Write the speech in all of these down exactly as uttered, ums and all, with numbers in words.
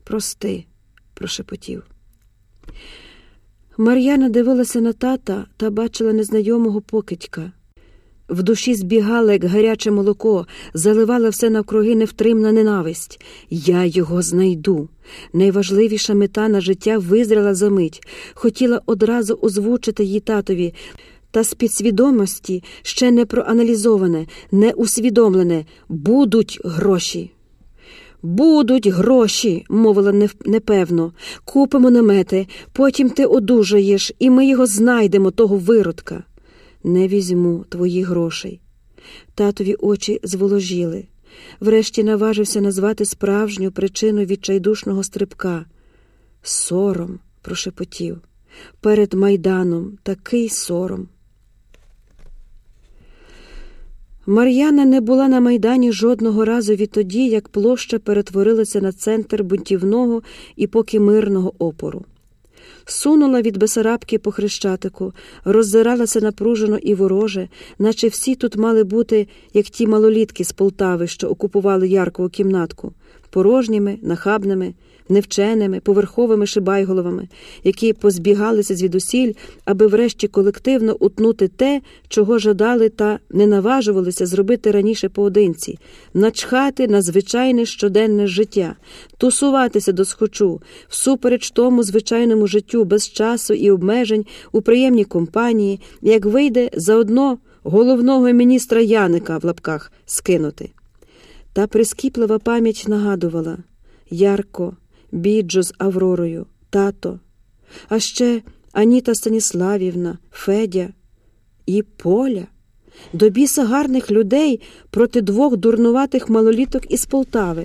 прости, – прошепотів. Мар'яна дивилася на тата та бачила незнайомого покидька. В душі збігала, як гаряче молоко, заливала все навкруги невтримна ненависть. Я його знайду. Найважливіша мета на життя визріла за мить. Хотіла одразу озвучити її татові, та з підсвідомості, ще не проаналізоване, не усвідомлене, будуть гроші. «Будуть гроші», – мовила непевно. «Купимо намети, потім ти одужаєш, і ми його знайдемо, того виродка». «Не візьму твоїх грошей». Татові очі зволожіли. Врешті наважився назвати справжню причину відчайдушного стрибка. «Сором», – прошепотів. «Перед Майданом такий сором». Мар'яна не була на Майдані жодного разу відтоді, як площа перетворилася на центр бунтівного і поки мирного опору. Сунула від Бесарабки по Хрещатику, роззиралася напружено і вороже, наче всі тут мали бути, як ті малолітки з Полтави, що окупували Яркову кімнатку, порожніми, нахабними, невченими, поверховими шибайголовами, які позбігалися звідусіль, аби врешті колективно утнути те, чого жадали та не наважувалися зробити раніше поодинці, начхати на звичайне щоденне життя, тусуватися досхочу, всупереч тому звичайному життю без часу і обмежень у приємній компанії, як вийде заодно головного міністра Яника в лапках скинути. Та прискіплива пам'ять нагадувала: Ярко, Біджо з Авророю, тато, а ще Аніта Станіславівна, Федя і Поля. До біса гарних людей проти двох дурнуватих малоліток із Полтави.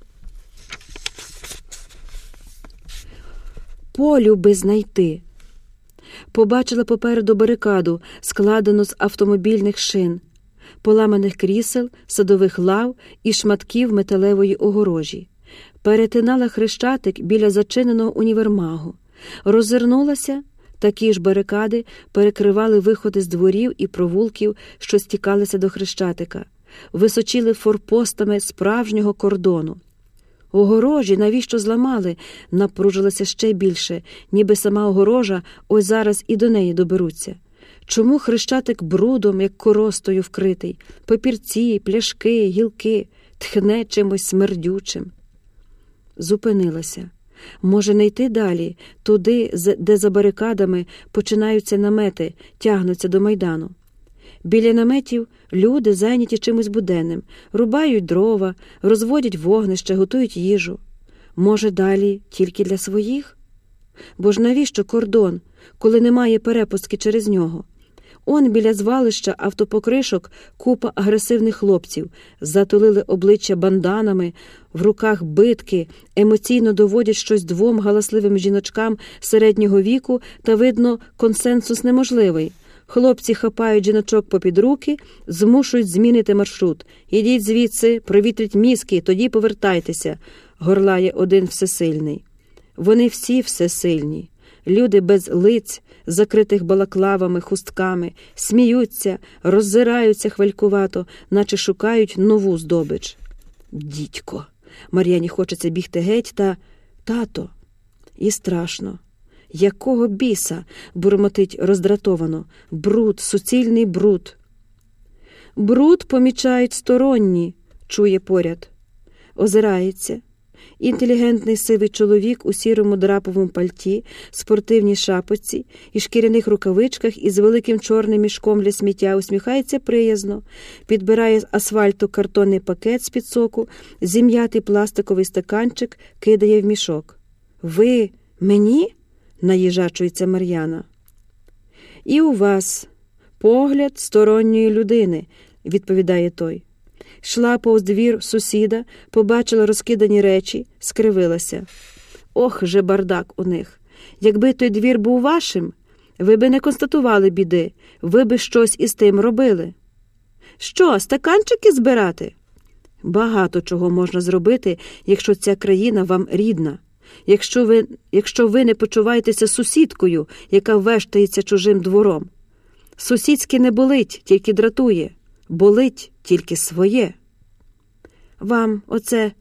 Полю би знайти. Побачила попереду барикаду, складену з автомобільних шин, поламаних крісел, садових лав і шматків металевої огорожі. Перетинала Хрещатик біля зачиненого універмагу. Роззирнулася, такі ж барикади перекривали виходи з дворів і провулків, що стікалися до Хрещатика, височили форпостами справжнього кордону. Огорожі навіщо зламали? Напружилася ще більше, ніби сама огорожа ось зараз і до неї доберуться. Чому Хрещатик брудом, як коростою вкритий? Папірці, пляшки, гілки, тхне чимось смердючим. Зупинилася. Може, не йти далі, туди, де за барикадами починаються намети, тягнуться до Майдану. Біля наметів люди зайняті чимось буденним, рубають дрова, розводять вогнище, готують їжу. Може, далі тільки для своїх? Бо ж навіщо кордон, коли немає перепустки через нього? Он біля звалища автопокришок купа агресивних хлопців, затулили обличчя банданами, в руках битки, емоційно доводять щось двом галасливим жіночкам середнього віку, та, видно, консенсус неможливий. Хлопці хапають жіночок попід руки, змушують змінити маршрут. «Ідіть звідси, провітріть мізки, тоді повертайтеся», – горлає один всесильний. Вони всі всесильні. Люди без лиць, закритих балаклавами, хустками, сміються, роззираються хвалькувато, наче шукають нову здобич. Дідько! Мар'яні хочеться бігти геть, та тато. І страшно. Якого біса? Бурмотить роздратовано. Бруд, суцільний бруд. Бруд помічають сторонні, чує поряд. Озирається. Інтелігентний сивий чоловік у сірому драповому пальті, спортивній шапочці і шкіряних рукавичках із великим чорним мішком для сміття усміхається приязно, підбирає з асфальту картонний пакет з-під соку, зім'ятий пластиковий стаканчик кидає в мішок. «Ви мені?» – наїжачується Мар'яна. «І у вас погляд сторонньої людини», – відповідає той. Йшла повз двір сусіда, побачила розкидані речі, скривилася. Ох же бардак у них! Якби той двір був вашим, ви би не констатували біди, ви би щось із тим робили. Що, стаканчики збирати? Багато чого можна зробити, якщо ця країна вам рідна. Якщо ви, якщо ви не почуваєтеся сусідкою, яка вештається чужим двором. Сусідське не болить, тільки дратує. Болить тільки своє. Вам оце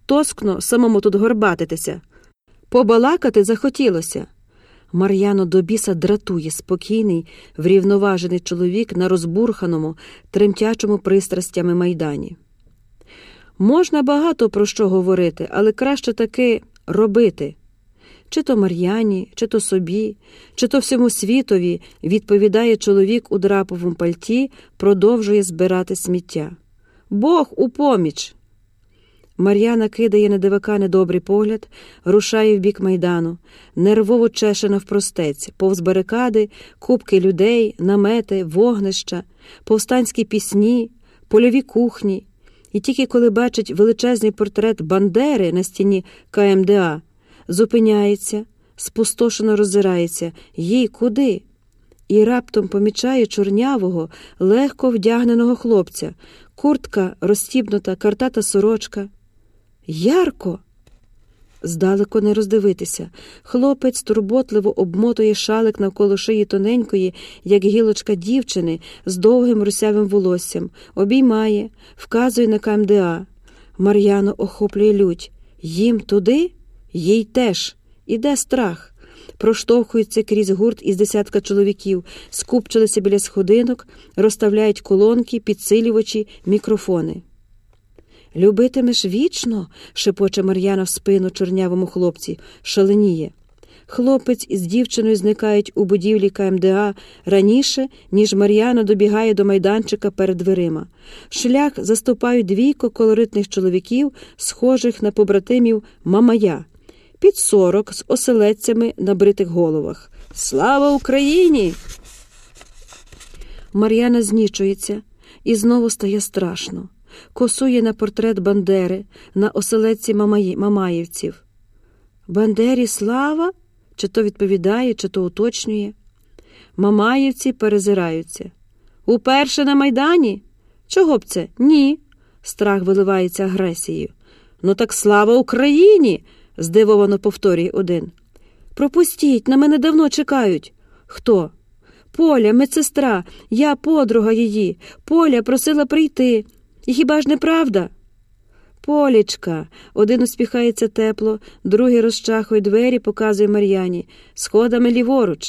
Тоскно самому тут горбатитися. Побалакати захотілося. Мар'яну до біса дратує спокійний, врівноважений чоловік на розбурханому, тремтячому пристрастями майдані. Можна багато про що говорити, але краще таки робити. Чи то Мар'яні, чи то собі, чи то всьому світові, відповідає чоловік у драповому пальті, продовжує збирати сміття. Бог у поміч! Мар'яна кидає на дивака недобрий погляд, рушає в бік майдану, нервово чеше навпростець, повз барикади, купки людей, намети, вогнища, повстанські пісні, польові кухні. І тільки коли бачить величезний портрет Бандери на стіні ка ем де а, зупиняється, спустошено роззирається. Їй куди? І раптом помічає чорнявого, легко вдягненого хлопця. Куртка розстібнута, картата сорочка. Ярко! Здалеку не роздивитися. Хлопець турботливо обмотує шалик навколо шиї тоненької, як гілочка дівчини, з довгим русявим волоссям, обіймає, вказує на ка ем де а. Мар'яну охоплює лють. Їм туди? Їй теж. Іде страх. Проштовхуються крізь гурт із десятка чоловіків, скупчилися біля сходинок, розставляють колонки, підсилювачі, мікрофони. «Любитимеш вічно?» – шепоче Мар'яна в спину чорнявому хлопці. Шаленіє. Хлопець із дівчиною зникають у будівлі ка ем де а раніше, ніж Мар'яна добігає до майданчика перед дверима. Шлях заступають двійко колоритних чоловіків, схожих на побратимів Мамая. Під сорок, з оселедцями на бритих головах. «Слава Україні!» Мар'яна знічується, і знову стає страшно. Косує на портрет Бандери, на оселедці Мамаї, мамаївців. «Бандері слава?» Чи то відповідає, чи то уточнює. Мамаївці перезираються. «Уперше на Майдані? Чого б це? Ні». Страх виливається агресією. «Ну так слава Україні!» – здивовано повторює один. «Пропустіть, на мене давно чекають». «Хто?» «Поля, медсестра, я подруга її. Поля просила прийти. І хіба ж не правда?» «Полічка!» – один успіхається тепло, другий розчахує двері, показує Мар'яні. «Сходами ліворуч».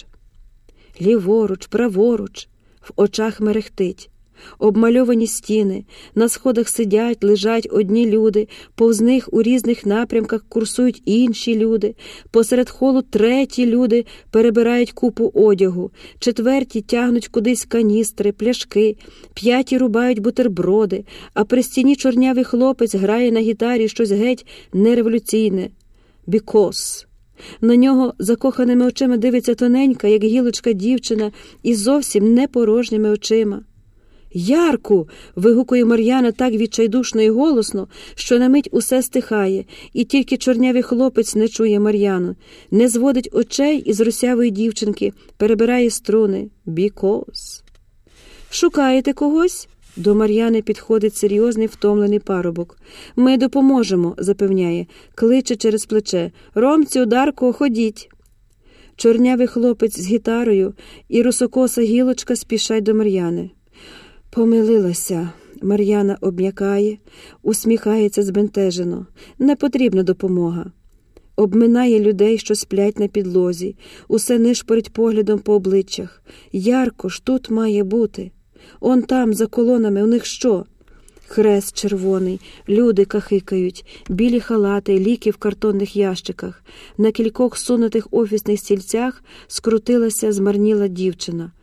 Ліворуч, праворуч. В очах мерехтить. Обмальовані стіни, на сходах сидять, лежать одні люди, повз них у різних напрямках курсують інші люди, посеред холу треті люди перебирають купу одягу, четверті тягнуть кудись каністри, пляшки, п'яті рубають бутерброди, а при стіні чорнявий хлопець грає на гітарі щось геть нереволюційне. «Because». На нього закоханими очима дивиться тоненька, як гілочка дівчина, із зовсім не порожніми очима. «Ярку!» – вигукує Мар'яна так відчайдушно і голосно, що на мить усе стихає, і тільки чорнявий хлопець не чує Мар'яну, не зводить очей із русявої дівчинки, перебирає струни. «Because». «Шукаєте когось?» До Мар'яни підходить серйозний втомлений парубок. «Ми допоможемо», – запевняє, кличе через плече. «Ромцю, Дарко, ходіть». Чорнявий хлопець з гітарою і русокоса гілочка спішать до Мар'яни. «Помилилася». Мар'яна обм'якає, усміхається збентежено. Не потрібна допомога. Обминає людей, що сплять на підлозі, усе нишпорить поглядом по обличчях. Ярко ж тут має бути. Он там, за колонами, у них що? Хрест червоний, люди кахикають, білі халати, ліки в картонних ящиках. На кількох сунутих офісних стільцях скрутилася змарніла дівчина.